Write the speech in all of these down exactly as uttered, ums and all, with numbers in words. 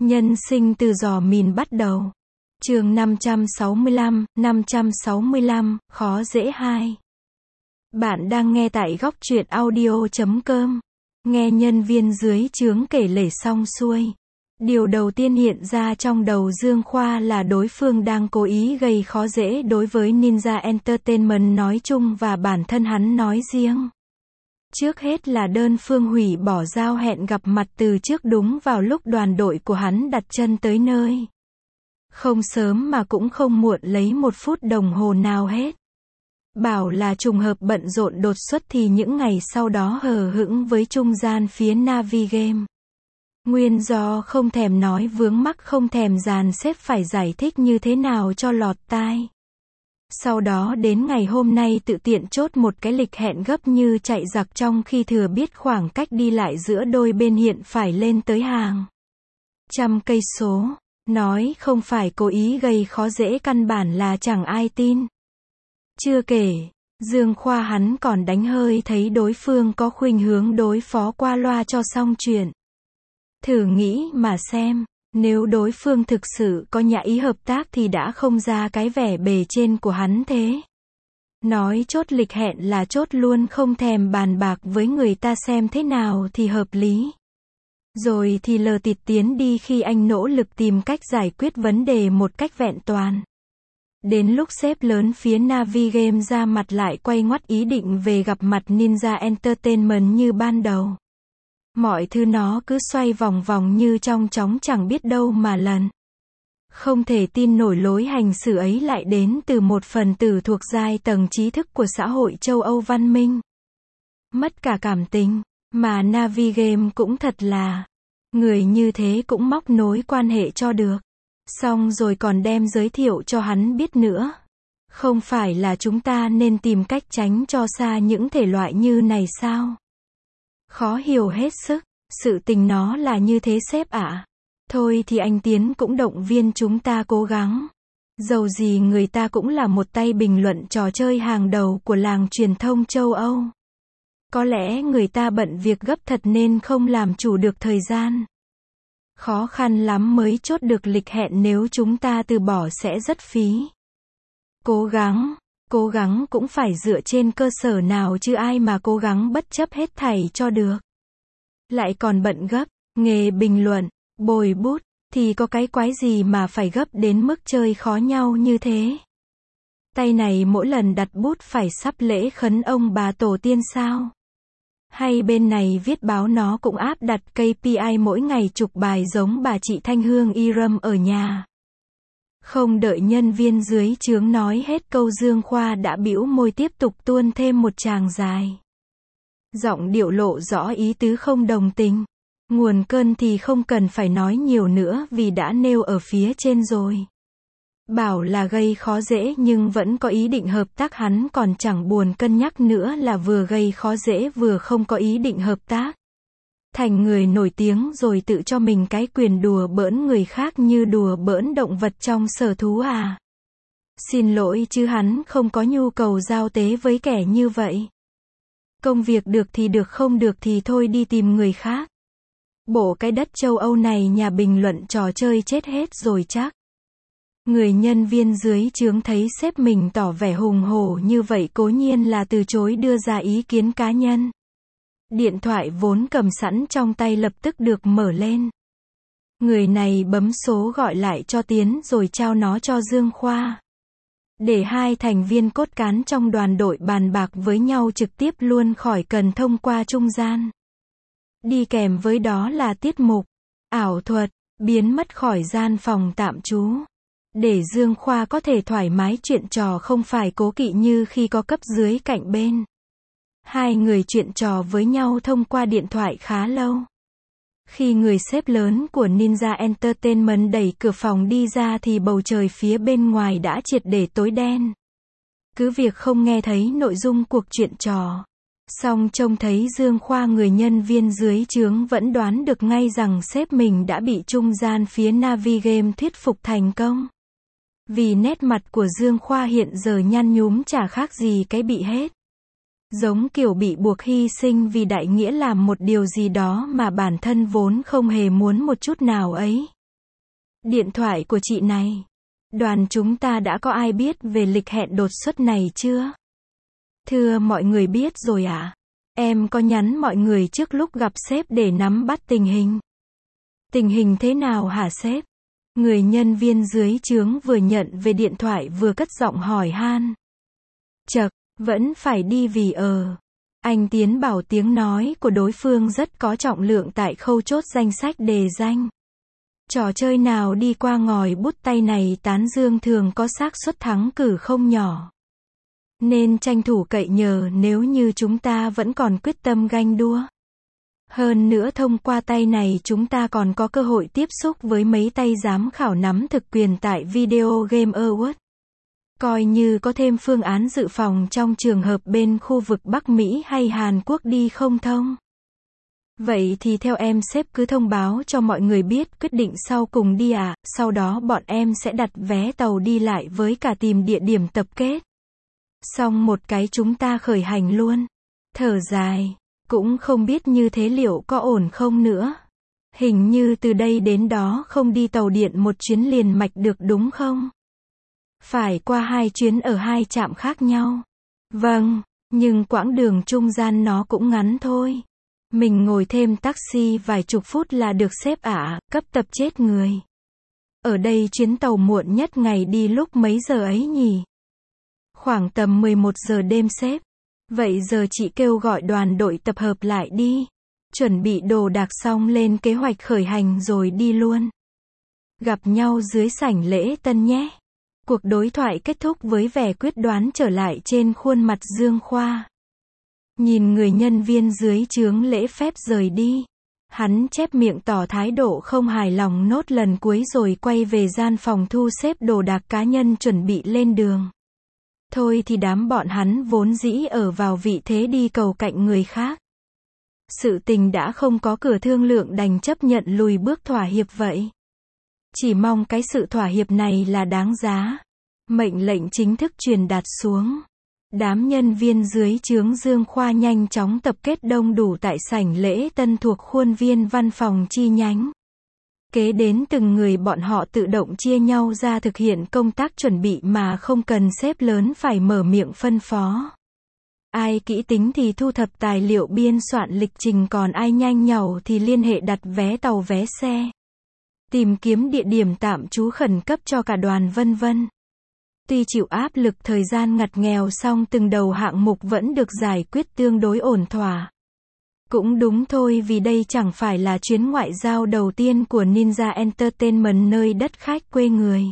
Nhân sinh từ giò mìn bắt đầu. Chương năm trăm sáu mươi lăm, năm trăm sáu mươi lăm, khó dễ hai. Bạn đang nghe tại góc truyện audio chấm com. Nghe nhân viên dưới trướng kể lể xong xuôi. Điều đầu tiên hiện ra trong đầu Dương Khoa là đối phương đang cố ý gây khó dễ đối với Ninja Entertainment nói chung và bản thân hắn nói riêng. Trước hết là đơn phương hủy bỏ giao hẹn gặp mặt từ trước đúng vào lúc đoàn đội của hắn đặt chân tới nơi. Không sớm mà cũng không muộn lấy một phút đồng hồ nào hết. Bảo là trùng hợp bận rộn đột xuất thì những ngày sau đó hờ hững với trung gian phía Navigame. Nguyên do không thèm nói vướng mắc không thèm dàn xếp phải giải thích như thế nào cho lọt tai. Sau đó đến ngày hôm nay tự tiện chốt một cái lịch hẹn gấp như chạy giặc trong khi thừa biết khoảng cách đi lại giữa đôi bên hiện phải lên tới hàng trăm cây số. Nói không phải cố ý gây khó dễ căn bản là chẳng ai tin. Chưa kể, Dương Khoa hắn còn đánh hơi thấy đối phương có khuynh hướng đối phó qua loa cho xong chuyện. Thử nghĩ mà xem, nếu đối phương thực sự có nhã ý hợp tác thì đã không ra cái vẻ bề trên của hắn thế. Nói chốt lịch hẹn là chốt luôn không thèm bàn bạc với người ta xem thế nào thì hợp lý. Rồi thì lờ tịt tiến đi khi anh nỗ lực tìm cách giải quyết vấn đề một cách vẹn toàn. Đến lúc sếp lớn phía Navigame ra mặt lại quay ngoắt ý định về gặp mặt Ninja Entertainment như ban đầu. Mọi thứ nó cứ xoay vòng vòng như trong chóng chẳng biết đâu mà lần. Không thể tin nổi lối hành xử ấy lại đến từ một phần tử thuộc giai tầng trí thức của xã hội châu Âu văn minh. Mất cả cảm tình, mà Navigame cũng thật là, người như thế cũng móc nối quan hệ cho được. Xong rồi còn đem giới thiệu cho hắn biết nữa. Không phải là chúng ta nên tìm cách tránh cho xa những thể loại như này sao? Khó hiểu hết sức, sự tình nó là như thế sếp ạ. Thôi thì anh Tiến cũng động viên chúng ta cố gắng. Dầu gì người ta cũng là một tay bình luận trò chơi hàng đầu của làng truyền thông châu Âu. Có lẽ người ta bận việc gấp thật nên không làm chủ được thời gian. Khó khăn lắm mới chốt được lịch hẹn, nếu chúng ta từ bỏ sẽ rất phí. Cố gắng, cố gắng cũng phải dựa trên cơ sở nào chứ ai mà cố gắng bất chấp hết thảy cho được. Lại còn bận gấp, nghề bình luận, bồi bút, thì có cái quái gì mà phải gấp đến mức chơi khó nhau như thế. Tay này mỗi lần đặt bút phải sắp lễ khấn ông bà tổ tiên sao? Hay bên này viết báo nó cũng áp đặt K P I mỗi ngày chục bài giống bà chị Thanh Hương Iram ở nhà. Không đợi nhân viên dưới trướng nói hết câu Dương Khoa đã bĩu môi tiếp tục tuôn thêm một tràng dài. Giọng điệu lộ rõ ý tứ không đồng tình. Nguồn cơn thì không cần phải nói nhiều nữa vì đã nêu ở phía trên rồi. Bảo là gây khó dễ nhưng vẫn có ý định hợp tác, hắn còn chẳng buồn cân nhắc nữa là vừa gây khó dễ vừa không có ý định hợp tác. Thành người nổi tiếng rồi tự cho mình cái quyền đùa bỡn người khác như đùa bỡn động vật trong sở thú à. Xin lỗi chứ hắn không có nhu cầu giao tế với kẻ như vậy. Công việc được thì được, không được thì thôi đi tìm người khác. Bộ cái đất châu Âu này nhà bình luận trò chơi chết hết rồi chắc. Người nhân viên dưới trướng thấy sếp mình tỏ vẻ hùng hổ như vậy cố nhiên là từ chối đưa ra ý kiến cá nhân. Điện thoại vốn cầm sẵn trong tay lập tức được mở lên. Người này bấm số gọi lại cho Tiến rồi trao nó cho Dương Khoa. Để hai thành viên cốt cán trong đoàn đội bàn bạc với nhau trực tiếp luôn khỏi cần thông qua trung gian. Đi kèm với đó là tiết mục, ảo thuật, biến mất khỏi gian phòng tạm trú. Để Dương Khoa có thể thoải mái chuyện trò không phải cố kỵ như khi có cấp dưới cạnh bên. Hai người chuyện trò với nhau thông qua điện thoại khá lâu. Khi người sếp lớn của Ninja Entertainment đẩy cửa phòng đi ra thì bầu trời phía bên ngoài đã triệt để tối đen. Cứ việc không nghe thấy nội dung cuộc chuyện trò. Song trông thấy Dương Khoa, người nhân viên dưới trướng vẫn đoán được ngay rằng sếp mình đã bị trung gian phía Navigame thuyết phục thành công. Vì nét mặt của Dương Khoa hiện giờ nhăn nhúm chả khác gì cái bị hết. Giống kiểu bị buộc hy sinh vì đại nghĩa làm một điều gì đó mà bản thân vốn không hề muốn một chút nào ấy. Điện thoại của chị này. Đoàn chúng ta đã có ai biết về lịch hẹn đột xuất này chưa? Thưa mọi người biết rồi ạ. À? Em có nhắn mọi người trước lúc gặp sếp để nắm bắt tình hình. Tình hình thế nào hả sếp? Người nhân viên dưới trướng vừa nhận về điện thoại vừa cất giọng hỏi han. Chậc, vẫn phải đi vì ờ. Anh Tiến bảo tiếng nói của đối phương rất có trọng lượng tại khâu chốt danh sách đề danh. Trò chơi nào đi qua ngòi bút tay này tán dương thường có xác suất thắng cử không nhỏ. Nên tranh thủ cậy nhờ nếu như chúng ta vẫn còn quyết tâm ganh đua. Hơn nữa thông qua tay này chúng ta còn có cơ hội tiếp xúc với mấy tay giám khảo nắm thực quyền tại Video Game Awards. Coi như có thêm phương án dự phòng trong trường hợp bên khu vực Bắc Mỹ hay Hàn Quốc đi không thông. Vậy thì theo em sếp cứ thông báo cho mọi người biết quyết định sau cùng đi ạ, à, sau đó bọn em sẽ đặt vé tàu đi lại với cả tìm địa điểm tập kết. Xong một cái chúng ta khởi hành luôn. Thở dài, cũng không biết như thế liệu có ổn không nữa. Hình như từ đây đến đó không đi tàu điện một chuyến liền mạch được đúng không? Phải qua hai chuyến ở hai trạm khác nhau. Vâng, nhưng quãng đường trung gian nó cũng ngắn thôi. Mình ngồi thêm taxi vài chục phút là được sếp ạ, à, cấp tập chết người. Ở đây chuyến tàu muộn nhất ngày đi lúc mấy giờ ấy nhỉ? Khoảng tầm mười một giờ đêm sếp. Vậy giờ chị kêu gọi đoàn đội tập hợp lại đi. Chuẩn bị đồ đạc xong lên kế hoạch khởi hành rồi đi luôn. Gặp nhau dưới sảnh lễ tân nhé. Cuộc đối thoại kết thúc với vẻ quyết đoán trở lại trên khuôn mặt Dương Khoa. Nhìn người nhân viên dưới trướng lễ phép rời đi. Hắn chép miệng tỏ thái độ không hài lòng nốt lần cuối rồi quay về gian phòng thu xếp đồ đạc cá nhân chuẩn bị lên đường. Thôi thì đám bọn hắn vốn dĩ ở vào vị thế đi cầu cạnh người khác. Sự tình đã không có cửa thương lượng đành chấp nhận lùi bước thỏa hiệp vậy. Chỉ mong cái sự thỏa hiệp này là đáng giá. Mệnh lệnh chính thức truyền đạt xuống. Đám nhân viên dưới trướng Dương Khoa nhanh chóng tập kết đông đủ tại sảnh lễ tân thuộc khuôn viên văn phòng chi nhánh. Kế đến từng người bọn họ tự động chia nhau ra thực hiện công tác chuẩn bị mà không cần sếp lớn phải mở miệng phân phó. Ai kỹ tính thì thu thập tài liệu biên soạn lịch trình, còn ai nhanh nhảu thì liên hệ đặt vé tàu vé xe. Tìm kiếm địa điểm tạm trú khẩn cấp cho cả đoàn vân vân. Tuy chịu áp lực thời gian ngặt nghèo song từng đầu hạng mục vẫn được giải quyết tương đối ổn thỏa. Cũng đúng thôi, vì đây chẳng phải là chuyến ngoại giao đầu tiên của Ninja Entertainment nơi đất khách quê người.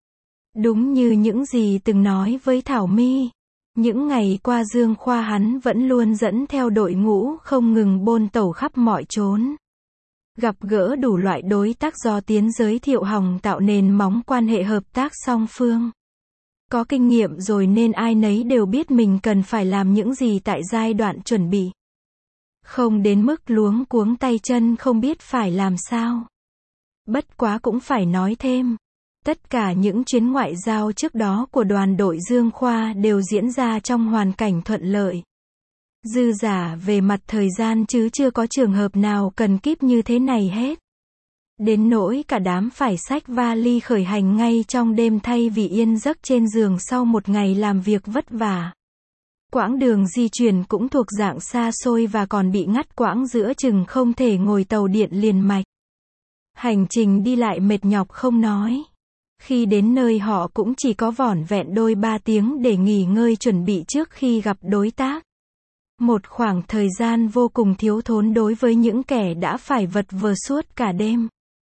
Đúng như những gì từng nói với Thảo My, những ngày qua Dương Khoa hắn vẫn luôn dẫn theo đội ngũ không ngừng bôn tẩu khắp mọi chốn. Gặp gỡ đủ loại đối tác do Tiến giới thiệu hòng tạo nền móng quan hệ hợp tác song phương. Có kinh nghiệm rồi nên ai nấy đều biết mình cần phải làm những gì tại giai đoạn chuẩn bị. Không đến mức luống cuống tay chân không biết phải làm sao. Bất quá cũng phải nói thêm. Tất cả những chuyến ngoại giao trước đó của đoàn đội Dương Khoa đều diễn ra trong hoàn cảnh thuận lợi. Dư giả về mặt thời gian chứ chưa có trường hợp nào cần kíp như thế này hết. Đến nỗi cả đám phải xách vali khởi hành ngay trong đêm thay vì yên giấc trên giường sau một ngày làm việc vất vả. Quãng đường di chuyển cũng thuộc dạng xa xôi và còn bị ngắt quãng giữa chừng không thể ngồi tàu điện liền mạch. Hành trình đi lại mệt nhọc không nói. Khi đến nơi họ cũng chỉ có vỏn vẹn đôi ba tiếng để nghỉ ngơi chuẩn bị trước khi gặp đối tác. Một khoảng thời gian vô cùng thiếu thốn đối với những kẻ đã phải vật vờ suốt cả đêm.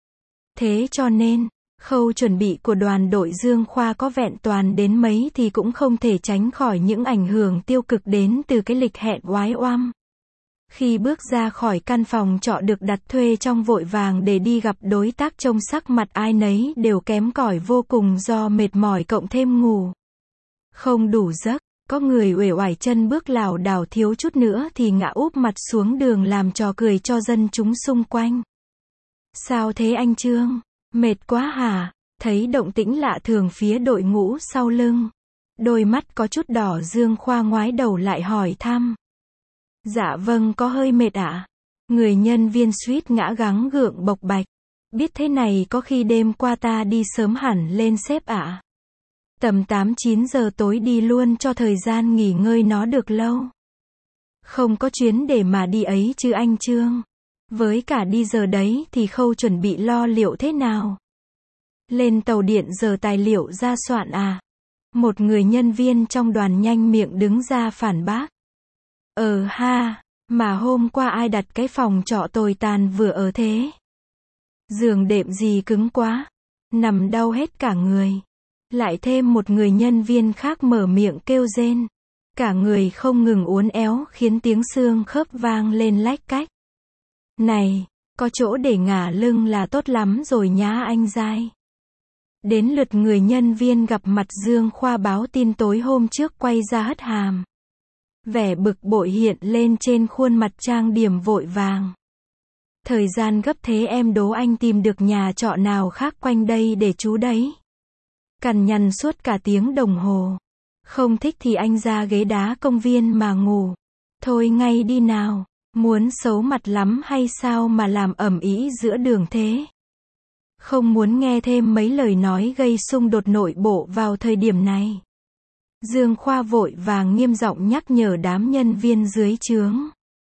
Thế cho nên, khâu chuẩn bị của đoàn đội Dương Khoa có vẹn toàn đến mấy thì cũng không thể tránh khỏi những ảnh hưởng tiêu cực đến từ cái lịch hẹn oái oăm. Khi bước ra khỏi căn phòng trọ được đặt thuê trong vội vàng để đi gặp đối tác, trông sắc mặt ai nấy đều kém cỏi vô cùng do mệt mỏi cộng thêm ngủ không đủ giấc. Có người uể oải chân bước lảo đảo, thiếu chút nữa thì ngã úp mặt xuống đường làm trò cười cho dân chúng xung quanh. Sao thế anh Trương? Mệt quá hả? Thấy động tĩnh lạ thường phía đội ngũ sau lưng. Đôi mắt có chút đỏ, Dương Khoa ngoái đầu lại hỏi thăm. Dạ vâng, có hơi mệt ạ. À? Người nhân viên suýt ngã gắng gượng bộc bạch. Biết thế này có khi đêm qua ta đi sớm hẳn lên sếp ạ. Tầm tám chín giờ tối đi luôn cho thời gian nghỉ ngơi nó được lâu. Không có chuyến để mà đi ấy chứ anh Trương. Với cả đi giờ đấy thì khâu chuẩn bị lo liệu thế nào? Lên tàu điện giờ tài liệu ra soạn à? Một người nhân viên trong đoàn nhanh miệng đứng ra phản bác. Ờ ha, mà hôm qua ai đặt cái phòng trọ tồi tàn vừa ở thế? Giường đệm gì cứng quá, nằm đau hết cả người. Lại thêm một người nhân viên khác mở miệng kêu rên. Cả người không ngừng uốn éo khiến tiếng xương khớp vang lên lách cách. Này, có chỗ để ngả lưng là tốt lắm rồi nhá anh giai. Đến lượt người nhân viên gặp mặt Dương Khoa báo tin tối hôm trước quay ra hất hàm. Vẻ bực bội hiện lên trên khuôn mặt trang điểm vội vàng. Thời gian gấp thế em đố anh tìm được nhà trọ nào khác quanh đây để trú đấy. Cằn nhằn suốt cả tiếng đồng hồ. Không thích thì anh ra ghế đá công viên mà ngủ. Thôi ngay đi nào. Muốn xấu mặt lắm hay sao mà làm ầm ĩ giữa đường thế? Không muốn nghe thêm mấy lời nói gây xung đột nội bộ vào thời điểm này. Dương Khoa vội vàng nghiêm giọng nhắc nhở đám nhân viên dưới trướng.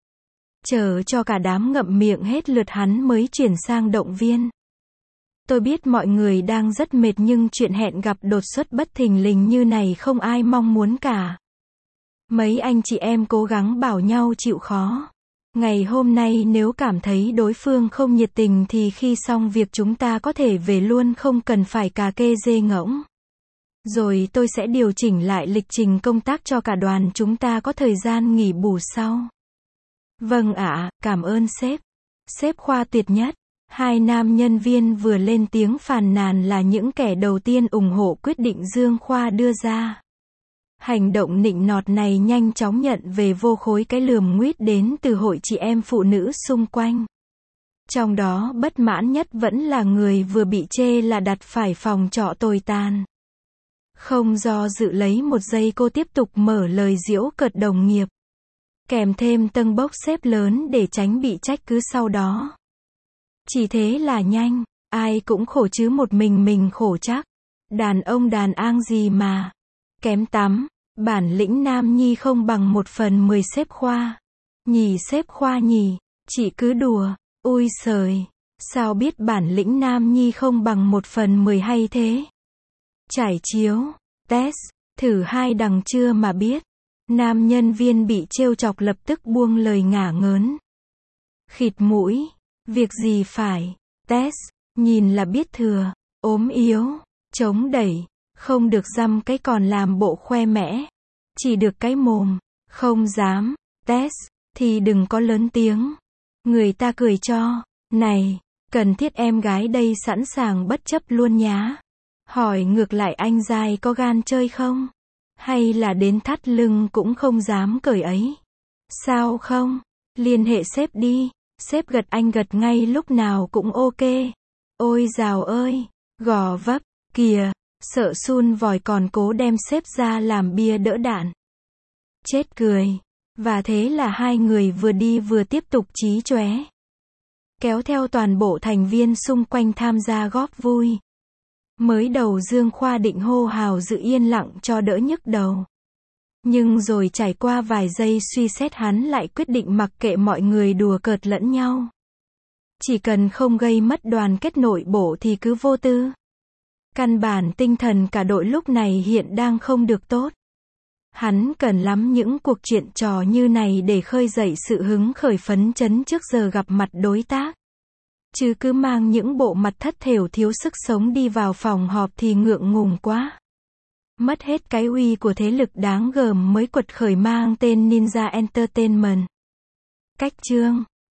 Chờ cho cả đám ngậm miệng hết lượt hắn mới chuyển sang động viên. Tôi biết mọi người đang rất mệt nhưng chuyện hẹn gặp đột xuất bất thình lình như này không ai mong muốn cả. Mấy anh chị em cố gắng bảo nhau chịu khó. Ngày hôm nay nếu cảm thấy đối phương không nhiệt tình thì khi xong việc chúng ta có thể về luôn không cần phải cà kê dê ngỗng. Rồi tôi sẽ điều chỉnh lại lịch trình công tác cho cả đoàn chúng ta có thời gian nghỉ bù sau. Vâng ạ, cảm ơn sếp. Sếp Khoa tuyệt nhất. Hai nam nhân viên vừa lên tiếng phàn nàn là những kẻ đầu tiên ủng hộ quyết định Dương Khoa đưa ra. Hành động nịnh nọt này nhanh chóng nhận về vô khối cái lườm nguýt đến từ hội chị em phụ nữ xung quanh. Trong đó bất mãn nhất vẫn là người vừa bị chê là đặt phải phòng trọ tồi tàn. Không do dự lấy một giây cô tiếp tục mở lời giễu cợt đồng nghiệp. Kèm thêm tâng bốc xếp lớn để tránh bị trách cứ sau đó. Chỉ thế là nhanh, ai cũng khổ chứ một mình mình khổ chắc. Đàn ông đàn ang gì mà. Kém tắm, bản lĩnh nam nhi không bằng một phần mười sếp Khoa. Nhì sếp Khoa nhì, chị cứ đùa, ui sời, sao biết bản lĩnh nam nhi không bằng một phần mười hay thế? Trải chiếu, test, thử hai đằng chưa mà biết. Nam nhân viên bị trêu chọc lập tức buông lời ngả ngớn. Khịt mũi, việc gì phải, test, nhìn là biết thừa, ốm yếu, chống đẩy, không được dăm cái còn làm bộ khoe mẽ. Chỉ được cái mồm, không dám, test, thì đừng có lớn tiếng. Người ta cười cho, này, cần thiết em gái đây sẵn sàng bất chấp luôn nhá. Hỏi ngược lại anh giai có gan chơi không? Hay là đến thắt lưng cũng không dám cởi ấy? Sao không? Liên hệ sếp đi, sếp gật anh gật ngay lúc nào cũng ok. Ôi dào ơi, gò vấp, kìa, sợ sun vòi còn cố đem sếp ra làm bia đỡ đạn. Chết cười. Và thế là hai người vừa đi vừa tiếp tục chí chóe. Kéo theo toàn bộ thành viên xung quanh tham gia góp vui. Mới đầu Dương Khoa định hô hào giữ yên lặng cho đỡ nhức đầu. Nhưng rồi trải qua vài giây suy xét hắn lại quyết định mặc kệ mọi người đùa cợt lẫn nhau. Chỉ cần không gây mất đoàn kết nội bộ thì cứ vô tư. Căn bản tinh thần cả đội lúc này hiện đang không được tốt. Hắn cần lắm những cuộc chuyện trò như này để khơi dậy sự hứng khởi phấn chấn trước giờ gặp mặt đối tác. Chứ cứ mang những bộ mặt thất thểu thiếu sức sống đi vào phòng họp thì ngượng ngùng quá. Mất hết cái uy của thế lực đáng gờm mới quật khởi mang tên Ninja Entertainment. Cách chương